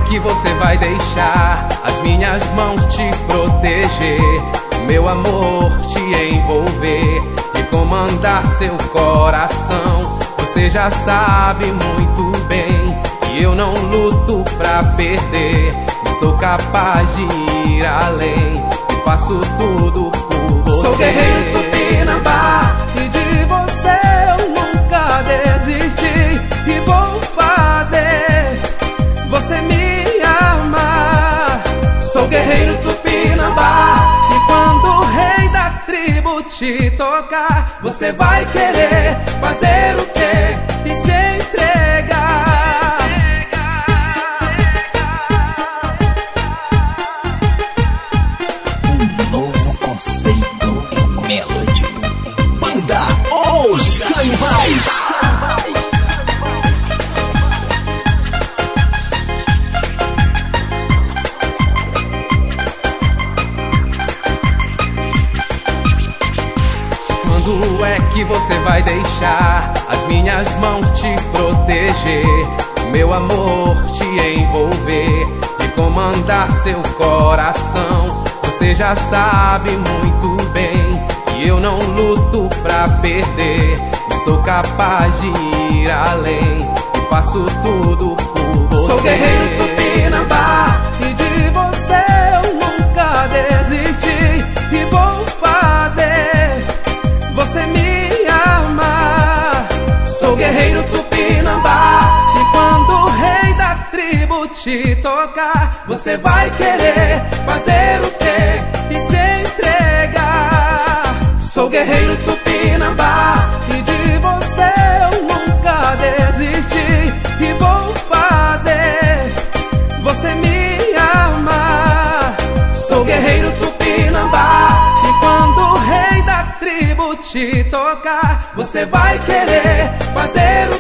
que você vai deixar as minhas mãos te proteger, o meu amor te envolver e comandar seu coração? Você já sabe muito bem que eu não luto pra perder, e sou capaz de ir além e faço tudo por você. Sou guerreiro Tupinambá e de você eu nunca desisti, e vou fazer você me amar. Sou guerreiro Tupinambá e quando o rei da tribo te tocar, você vai querer fazer o quê? E se entregar. Um novo conceito em Melody. Banda Os Canibais. Quando é que você vai deixar as minhas mãos te proteger, o meu amor te envolver e comandar seu coração? Você já sabe muito bem que eu não luto pra perder, e sou capaz de ir além e faço tudo por você. Sou guerreiro Tupinambá e de você eu nunca desisti, e vou fazer você me amar. Sou guerreiro Tupinambá e quando o rei da tribo te tocar, você vai querer fazer o quê? E se entregar. Sou guerreiro Tupinambá e de você eu nunca desisti, e vou fazer você me amar. Sou guerreiro Tupinambá e quando o rei da tribo te tocar, você vai querer fazer o